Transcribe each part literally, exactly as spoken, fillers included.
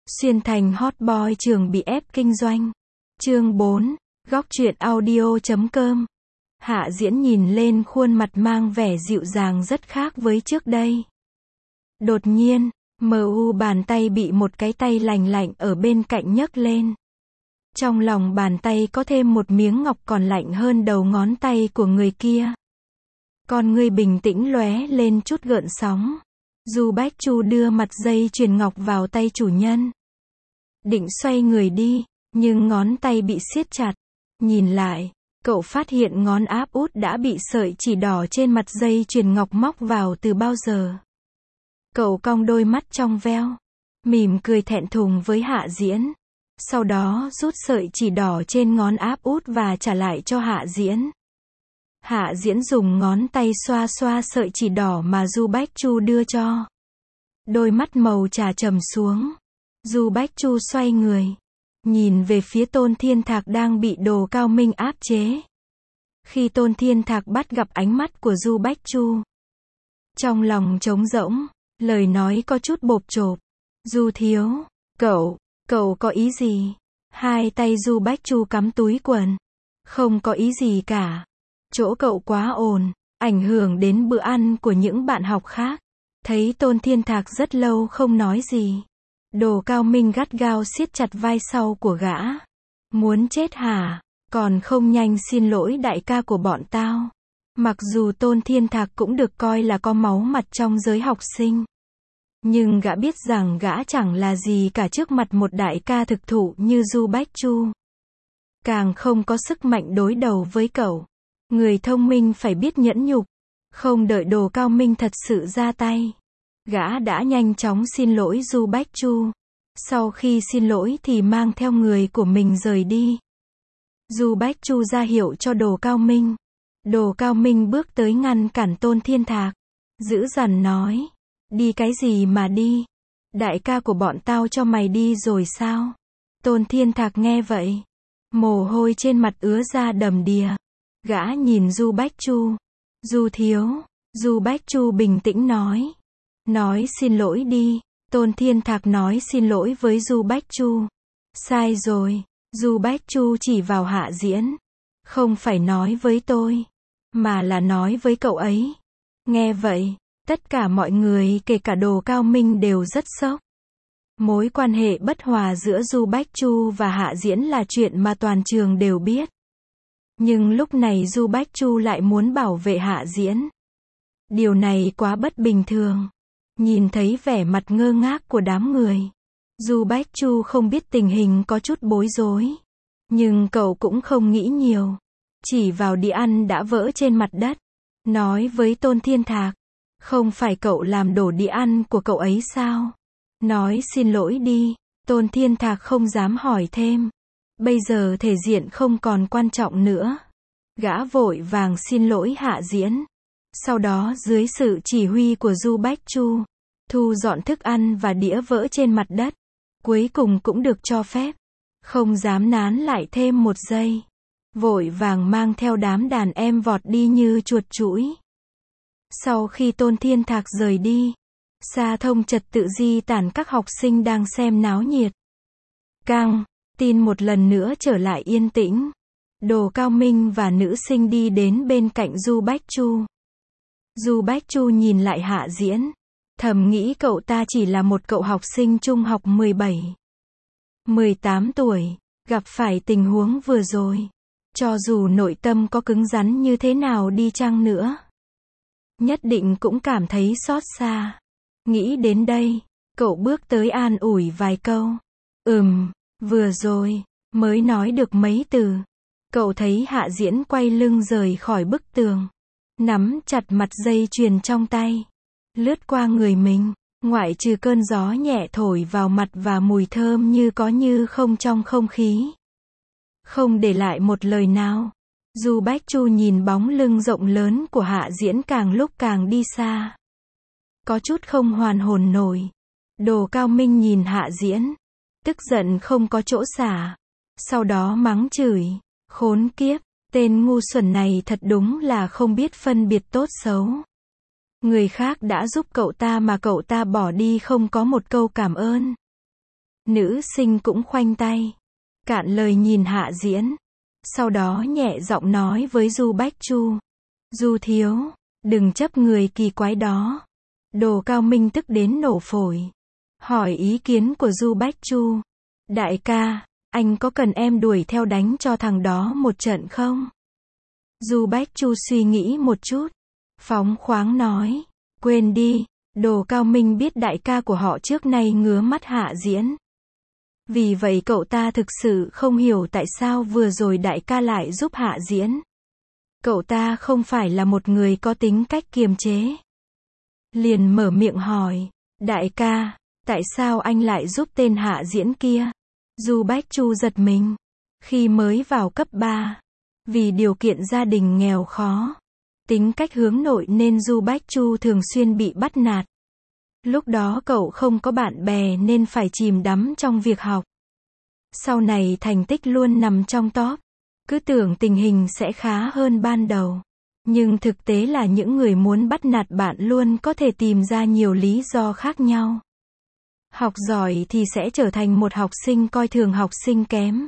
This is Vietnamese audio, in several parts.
Xuyên thành hot boy trường bị ép kinh doanh. Chương bốn, góc truyện audio chấm com. Hạ Diễn nhìn lên khuôn mặt mang vẻ dịu dàng rất khác với trước đây. Đột nhiên, mờ u bàn tay bị một cái tay lành lạnh ở bên cạnh nhấc lên. Trong lòng bàn tay có thêm một miếng ngọc còn lạnh hơn đầu ngón tay của người kia. Con ngươi bình tĩnh lóe lên chút gợn sóng. Du Bách Chu đưa mặt dây chuyền ngọc vào tay chủ nhân. Định xoay người đi, nhưng ngón tay bị siết chặt. Nhìn lại, cậu phát hiện ngón áp út đã bị sợi chỉ đỏ trên mặt dây chuyền ngọc móc vào từ bao giờ. Cậu cong đôi mắt trong veo, mỉm cười thẹn thùng với Hạ Diễn. Sau đó rút sợi chỉ đỏ trên ngón áp út và trả lại cho Hạ Diễn. Hạ Diễn dùng ngón tay xoa xoa sợi chỉ đỏ mà Du Bách Chu đưa cho. Đôi mắt màu trà trầm xuống. Du Bách Chu xoay người, nhìn về phía Tôn Thiên Thạc đang bị Đồ Cao Minh áp chế. Khi Tôn Thiên Thạc bắt gặp ánh mắt của Du Bách Chu, trong lòng trống rỗng, lời nói có chút bộp chộp. Du thiếu, cậu, cậu có ý gì? Hai tay Du Bách Chu cắm túi quần. Không có ý gì cả. Chỗ cậu quá ồn, ảnh hưởng đến bữa ăn của những bạn học khác. Thấy Tôn Thiên Thạc rất lâu không nói gì. Đồ Cao Minh gắt gao siết chặt vai sau của gã. Muốn chết hả? Còn không nhanh xin lỗi đại ca của bọn tao. Mặc dù Tôn Thiên Thạc cũng được coi là có máu mặt trong giới học sinh, nhưng gã biết rằng gã chẳng là gì cả trước mặt một đại ca thực thụ như Du Bách Chu. Càng không có sức mạnh đối đầu với cậu. Người thông minh phải biết nhẫn nhục. Không đợi Đồ Cao Minh thật sự ra tay, gã đã nhanh chóng xin lỗi Du Bách Chu. Sau khi xin lỗi thì mang theo người của mình rời đi. Du Bách Chu ra hiệu cho Đồ Cao Minh. Đồ Cao Minh bước tới ngăn cản Tôn Thiên Thạc, dữ dằn nói: đi cái gì mà đi? Đại ca của bọn tao cho mày đi rồi sao? Tôn Thiên Thạc nghe vậy, mồ hôi trên mặt ứa ra đầm đìa. Gã nhìn Du Bách Chu. Du thiếu. Du Bách Chu bình tĩnh nói. Nói xin lỗi đi. Tôn Thiên Thạc nói xin lỗi với Du Bách Chu. Sai rồi. Du Bách Chu chỉ vào Hạ Diễn. Không phải nói với tôi, mà là nói với cậu ấy. Nghe vậy, tất cả mọi người kể cả Đồ Cao Minh đều rất sốc. Mối quan hệ bất hòa giữa Du Bách Chu và Hạ Diễn là chuyện mà toàn trường đều biết. Nhưng lúc này Du Bách Chu lại muốn bảo vệ Hạ Diễn. Điều này quá bất bình thường. Nhìn thấy vẻ mặt ngơ ngác của đám người, Du Bách Chu không biết tình hình có chút bối rối. Nhưng cậu cũng không nghĩ nhiều. Chỉ vào đĩa ăn đã vỡ trên mặt đất. Nói với Tôn Thiên Thạc. Không phải cậu làm đổ đĩa ăn của cậu ấy sao? Nói xin lỗi đi. Tôn Thiên Thạc không dám hỏi thêm. Bây giờ thể diện không còn quan trọng nữa. Gã vội vàng xin lỗi Hạ Diễn. Sau đó dưới sự chỉ huy của Du Bách Chu, thu dọn thức ăn và đĩa vỡ trên mặt đất. Cuối cùng cũng được cho phép. Không dám nán lại thêm một giây. Vội vàng mang theo đám đàn em vọt đi như chuột chũi. Sau khi Tôn Thiên Thạc rời đi, Sa Thông trật tự di tản các học sinh đang xem náo nhiệt. Căng tin một lần nữa trở lại yên tĩnh. Đồ Cao Minh và nữ sinh đi đến bên cạnh Du Bách Chu. Du Bách Chu nhìn lại Hạ Diễn, thầm nghĩ cậu ta chỉ là một cậu học sinh trung học mười bảy, mười tám tuổi, gặp phải tình huống vừa rồi. Cho dù nội tâm có cứng rắn như thế nào đi chăng nữa, nhất định cũng cảm thấy xót xa. Nghĩ đến đây, cậu bước tới an ủi vài câu. Ừm, vừa rồi, mới nói được mấy từ. Cậu thấy Hạ Diễn quay lưng rời khỏi bức tường, nắm chặt mặt dây chuyền trong tay, lướt qua người mình, ngoại trừ cơn gió nhẹ thổi vào mặt và mùi thơm như có như không trong không khí. Không để lại một lời nào. Du Bách Chu nhìn bóng lưng rộng lớn của Hạ Diễn càng lúc càng đi xa. Có chút không hoàn hồn nổi. Đồ Cao Minh nhìn Hạ Diễn, tức giận không có chỗ xả. Sau đó mắng chửi. Khốn kiếp, tên ngu xuẩn này thật đúng là không biết phân biệt tốt xấu. Người khác đã giúp cậu ta mà cậu ta bỏ đi không có một câu cảm ơn. Nữ sinh cũng khoanh tay. Cạn lời nhìn Hạ Diễn. Sau đó nhẹ giọng nói với Du Bách Chu. Du thiếu, đừng chấp người kỳ quái đó. Đồ Cao Minh tức đến nổ phổi. Hỏi ý kiến của Du Bách Chu. Đại ca, anh có cần em đuổi theo đánh cho thằng đó một trận không? Du Bách Chu suy nghĩ một chút. Phóng khoáng nói. Quên đi, Đồ Cao Minh biết đại ca của họ trước nay ngứa mắt Hạ Diễn. Vì vậy cậu ta thực sự không hiểu tại sao vừa rồi đại ca lại giúp Hạ Diễn. Cậu ta không phải là một người có tính cách kiềm chế. Liền mở miệng hỏi. Đại ca, tại sao anh lại giúp tên Hạ Diễn kia? Du Bách Chu giật mình. Khi mới vào cấp ba, vì điều kiện gia đình nghèo khó, tính cách hướng nội nên Du Bách Chu thường xuyên bị bắt nạt. Lúc đó cậu không có bạn bè nên phải chìm đắm trong việc học. Sau này thành tích luôn nằm trong top. Cứ tưởng tình hình sẽ khá hơn ban đầu. Nhưng thực tế là những người muốn bắt nạt bạn luôn có thể tìm ra nhiều lý do khác nhau. Học giỏi thì sẽ trở thành một học sinh coi thường học sinh kém.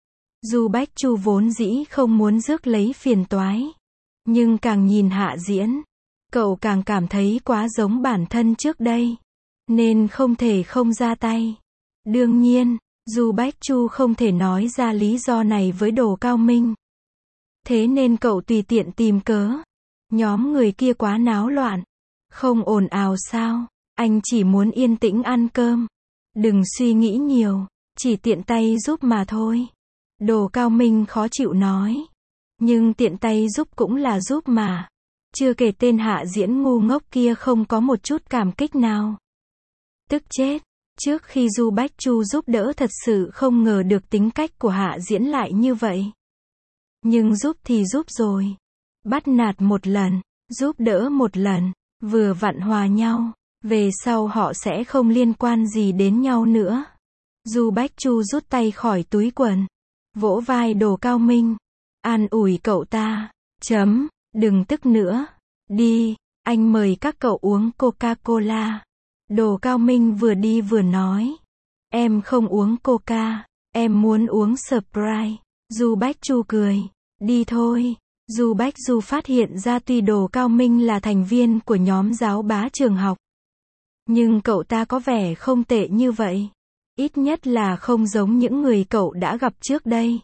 Du Bách Chu vốn dĩ không muốn rước lấy phiền toái. Nhưng càng nhìn Hạ Diễn, cậu càng cảm thấy quá giống bản thân trước đây. Nên không thể không ra tay. Đương nhiên, Du Bách Chu không thể nói ra lý do này với Đồ Cao Minh. Thế nên cậu tùy tiện tìm cớ. Nhóm người kia quá náo loạn. Không ồn ào sao, anh chỉ muốn yên tĩnh ăn cơm. Đừng suy nghĩ nhiều, chỉ tiện tay giúp mà thôi. Đồ Cao Minh khó chịu nói. Nhưng tiện tay giúp cũng là giúp mà. Chưa kể tên Hạ Diễn ngu ngốc kia không có một chút cảm kích nào. Tức chết. Trước khi Du Bách Chu giúp đỡ thật sự không ngờ được tính cách của Hạ Diễn lại như vậy. Nhưng giúp thì giúp rồi. Bắt nạt một lần, giúp đỡ một lần, vừa vặn hòa nhau. Về sau họ sẽ không liên quan gì đến nhau nữa. Du Bách Chu rút tay khỏi túi quần. Vỗ vai Đồ Cao Minh. An ủi cậu ta. Chấm, đừng tức nữa. Đi, anh mời các cậu uống Coca-Cola. Đồ Cao Minh vừa đi vừa nói. Em không uống Coca, em muốn uống Sprite. Du Bách Chu cười. Đi thôi. Du Bách Du phát hiện ra tuy Đồ Cao Minh là thành viên của nhóm giáo bá trường học. Nhưng cậu ta có vẻ không tệ như vậy. Ít nhất là không giống những người cậu đã gặp trước đây.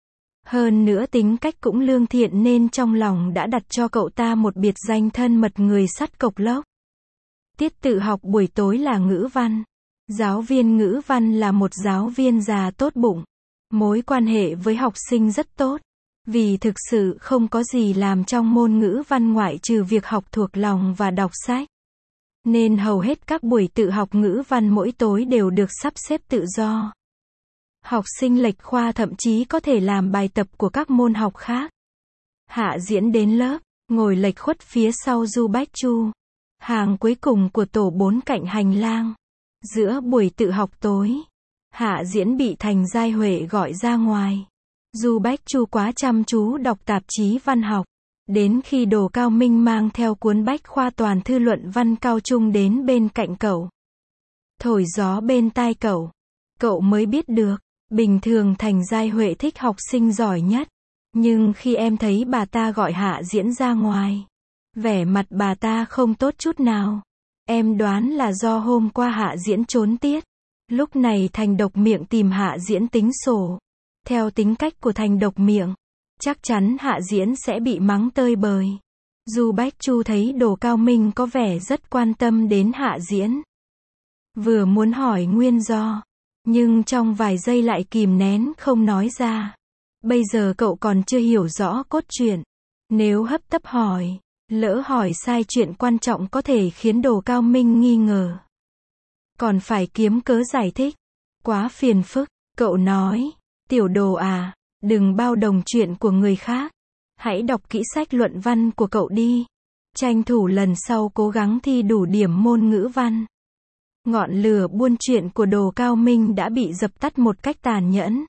Hơn nữa tính cách cũng lương thiện nên trong lòng đã đặt cho cậu ta một biệt danh thân mật người sắt cộc lốc. Tiết tự học buổi tối là ngữ văn. Giáo viên ngữ văn là một giáo viên già tốt bụng. Mối quan hệ với học sinh rất tốt. Vì thực sự không có gì làm trong môn ngữ văn ngoại trừ việc học thuộc lòng và đọc sách. Nên hầu hết các buổi tự học ngữ văn mỗi tối đều được sắp xếp tự do. Học sinh lệch khoa thậm chí có thể làm bài tập của các môn học khác. Hạ Diễn đến lớp, ngồi lệch khuất phía sau Du Bách Chu. Hàng cuối cùng của tổ bốn cạnh hành lang. Giữa buổi tự học tối, Hạ Diễn bị Thành Giai Huệ gọi ra ngoài. Du Bách Chu quá chăm chú đọc tạp chí văn học. Đến khi Đồ Cao Minh mang theo cuốn bách khoa toàn thư luận văn cao trung đến bên cạnh cậu. Thổi gió bên tai cậu. Cậu mới biết được, bình thường Thành Giai Huệ thích học sinh giỏi nhất. Nhưng khi em thấy bà ta gọi Hạ Diễn ra ngoài, vẻ mặt bà ta không tốt chút nào. Em đoán là do hôm qua Hạ Diễn trốn tiết. Lúc này Thành độc miệng tìm Hạ Diễn tính sổ. Theo tính cách của Thành độc miệng, chắc chắn Hạ Diễn sẽ bị mắng tơi bời. Du Bách Chu thấy Đồ Cao Minh có vẻ rất quan tâm đến Hạ Diễn. Vừa muốn hỏi nguyên do, nhưng trong vài giây lại kìm nén không nói ra. Bây giờ cậu còn chưa hiểu rõ cốt truyện. Nếu hấp tấp hỏi, lỡ hỏi sai chuyện quan trọng có thể khiến Đồ Cao Minh nghi ngờ. Còn phải kiếm cớ giải thích. Quá phiền phức. Cậu nói, tiểu Đồ à, đừng bao đồng chuyện của người khác. Hãy đọc kỹ sách luận văn của cậu đi. Tranh thủ lần sau cố gắng thi đủ điểm môn ngữ văn. Ngọn lửa buôn chuyện của Đồ Cao Minh đã bị dập tắt một cách tàn nhẫn.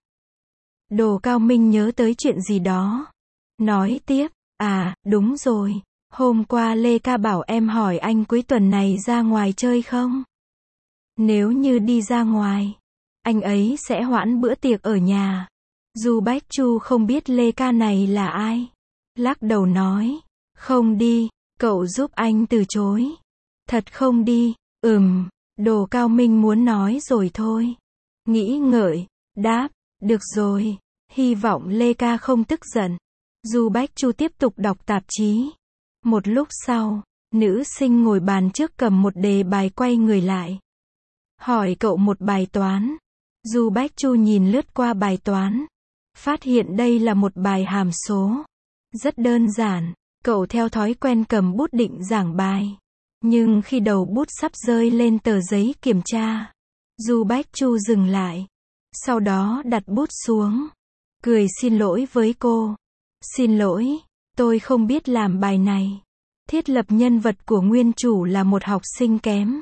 Đồ Cao Minh nhớ tới chuyện gì đó. Nói tiếp, à, đúng rồi. Hôm qua Lê Ca bảo em hỏi anh cuối tuần này ra ngoài chơi không? Nếu như đi ra ngoài, anh ấy sẽ hoãn bữa tiệc ở nhà. Du Bách Chu không biết Lê Ca này là ai. Lắc đầu nói, không đi, cậu giúp anh từ chối. Thật không đi, ừm, Đồ Cao Minh muốn nói rồi thôi. Nghĩ ngợi, đáp, được rồi, hy vọng Lê Ca không tức giận. Du Bách Chu tiếp tục đọc tạp chí. Một lúc sau, nữ sinh ngồi bàn trước cầm một đề bài quay người lại. Hỏi cậu một bài toán. Du Bách Chu nhìn lướt qua bài toán. Phát hiện đây là một bài hàm số. Rất đơn giản, cậu theo thói quen cầm bút định giảng bài. Nhưng khi đầu bút sắp rơi lên tờ giấy kiểm tra, Du Bách Chu dừng lại. Sau đó đặt bút xuống. Cười xin lỗi với cô. Xin lỗi, tôi không biết làm bài này. Thiết lập nhân vật của nguyên chủ là một học sinh kém.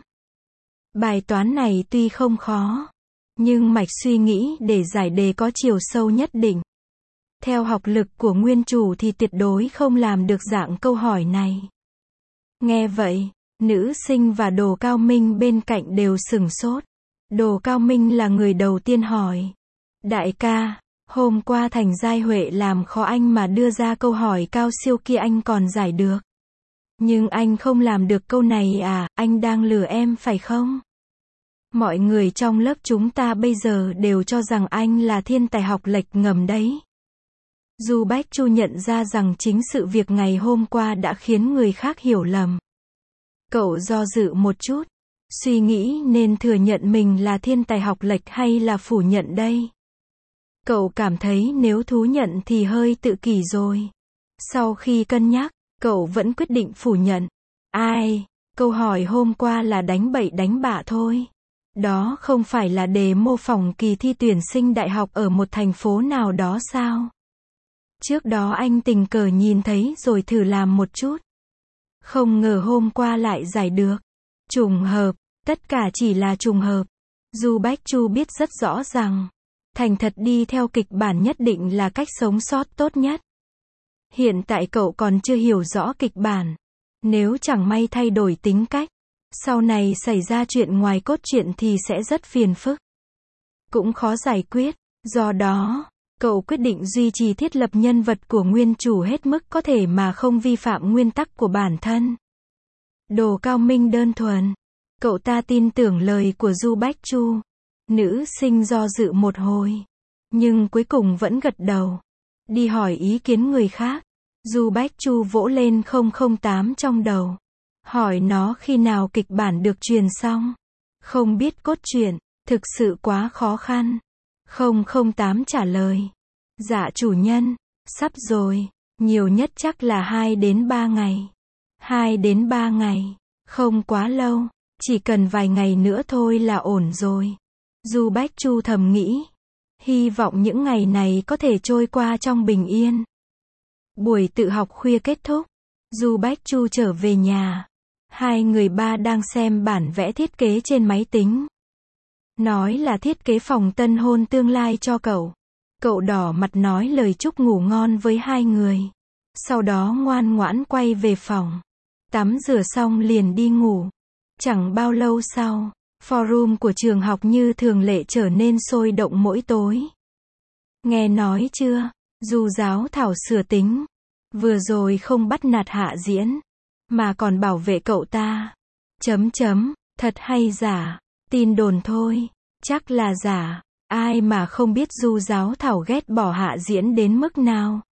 Bài toán này tuy không khó, nhưng mạch suy nghĩ để giải đề có chiều sâu nhất định. Theo học lực của nguyên chủ thì tuyệt đối không làm được dạng câu hỏi này. Nghe vậy, nữ sinh và Đồ Cao Minh bên cạnh đều sửng sốt. Đồ Cao Minh là người đầu tiên hỏi. Đại ca, hôm qua Thành Giai Huệ làm khó anh mà đưa ra câu hỏi cao siêu kia anh còn giải được. Nhưng anh không làm được câu này à, anh đang lừa em phải không? Mọi người trong lớp chúng ta bây giờ đều cho rằng anh là thiên tài học lệch ngầm đấy. Du Bách Chu nhận ra rằng chính sự việc ngày hôm qua đã khiến người khác hiểu lầm. Cậu do dự một chút, suy nghĩ nên thừa nhận mình là thiên tài học lệch hay là phủ nhận đây. Cậu cảm thấy nếu thú nhận thì hơi tự kỷ rồi. Sau khi cân nhắc, cậu vẫn quyết định phủ nhận. Ai, câu hỏi hôm qua là đánh bậy đánh bạ thôi. Đó không phải là đề mô phỏng kỳ thi tuyển sinh đại học ở một thành phố nào đó sao? Trước đó anh tình cờ nhìn thấy rồi thử làm một chút. Không ngờ hôm qua lại giải được. Trùng hợp, tất cả chỉ là trùng hợp. Du Bách Chu biết rất rõ rằng, thành thật đi theo kịch bản nhất định là cách sống sót tốt nhất. Hiện tại cậu còn chưa hiểu rõ kịch bản. Nếu chẳng may thay đổi tính cách, sau này xảy ra chuyện ngoài cốt truyện thì sẽ rất phiền phức. Cũng khó giải quyết. Do đó, cậu quyết định duy trì thiết lập nhân vật của nguyên chủ hết mức có thể mà không vi phạm nguyên tắc của bản thân. Đồ Cao Minh đơn thuần. Cậu ta tin tưởng lời của Du Bách Chu. Nữ sinh do dự một hồi, nhưng cuối cùng vẫn gật đầu. Đi hỏi ý kiến người khác. Du Bách Chu vỗ lên không không tám trong đầu. Hỏi nó khi nào kịch bản được truyền xong. Không biết cốt truyện, thực sự quá khó khăn. không không tám trả lời. Dạ chủ nhân, sắp rồi, nhiều nhất chắc là hai đến ba ngày. hai đến ba ngày, không quá lâu, chỉ cần vài ngày nữa thôi là ổn rồi. Du Bách Chu thầm nghĩ. Hy vọng những ngày này có thể trôi qua trong bình yên. Buổi tự học khuya kết thúc. Du Bách Chu trở về nhà. Hai người ba đang xem bản vẽ thiết kế trên máy tính. Nói là thiết kế phòng tân hôn tương lai cho cậu. Cậu đỏ mặt nói lời chúc ngủ ngon với hai người. Sau đó ngoan ngoãn quay về phòng. Tắm rửa xong liền đi ngủ. Chẳng bao lâu sau, forum của trường học như thường lệ trở nên sôi động mỗi tối. Nghe nói chưa, Du giáo thảo sửa tính. Vừa rồi không bắt nạt Hạ Diễn, mà còn bảo vệ cậu ta. Chấm chấm, thật hay giả, tin đồn thôi, chắc là giả. Ai mà không biết Du giáo thảo ghét bỏ Hạ Diễn đến mức nào.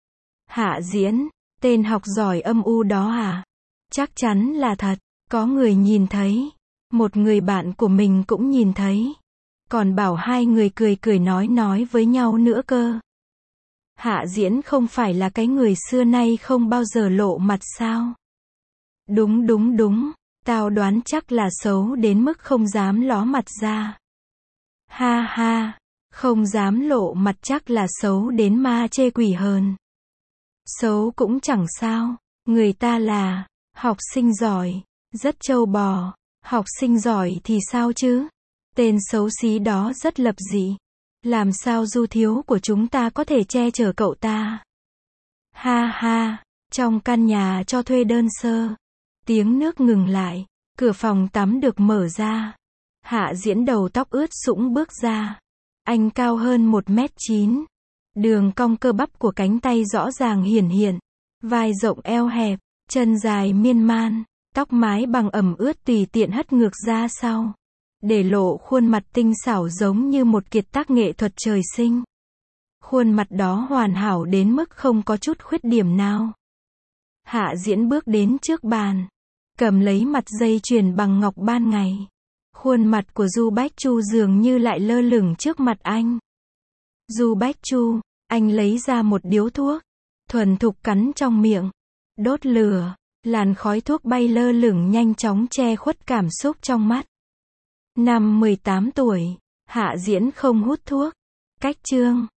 Hạ Diễn, tên học giỏi âm u đó à? Chắc chắn là thật, có người nhìn thấy. Một người bạn của mình cũng nhìn thấy. Còn bảo hai người cười cười nói nói với nhau nữa cơ. Hạ Diễn không phải là cái người xưa nay không bao giờ lộ mặt sao? Đúng đúng đúng, tao đoán chắc là xấu đến mức không dám ló mặt ra. Ha ha, không dám lộ mặt chắc là xấu đến ma chê quỷ hờn. Xấu cũng chẳng sao, người ta là học sinh giỏi, rất trâu bò. Học sinh giỏi thì sao chứ? Tên xấu xí đó rất lập dị. Làm sao Du thiếu của chúng ta có thể che chở cậu ta? Ha ha, trong căn nhà cho thuê đơn sơ. Tiếng nước ngừng lại, cửa phòng tắm được mở ra. Hạ Diễn đầu tóc ướt sũng bước ra. Anh cao hơn một mét chín. Đường cong cơ bắp của cánh tay rõ ràng hiển hiện. Vai rộng eo hẹp, chân dài miên man, tóc mái bằng ẩm ướt tùy tiện hất ngược ra sau, để lộ khuôn mặt tinh xảo giống như một kiệt tác nghệ thuật trời sinh. Khuôn mặt đó hoàn hảo đến mức không có chút khuyết điểm nào. Hạ Diễn bước đến trước bàn, cầm lấy mặt dây chuyền bằng ngọc ban ngày. Khuôn mặt của Du Bách Chu dường như lại lơ lửng trước mặt anh. Du Bách Chu, anh lấy ra một điếu thuốc, thuần thục cắn trong miệng, đốt lửa, làn khói thuốc bay lơ lửng nhanh chóng che khuất cảm xúc trong mắt. Năm mười tám tuổi, Hạ Diễn không hút thuốc. Cách chương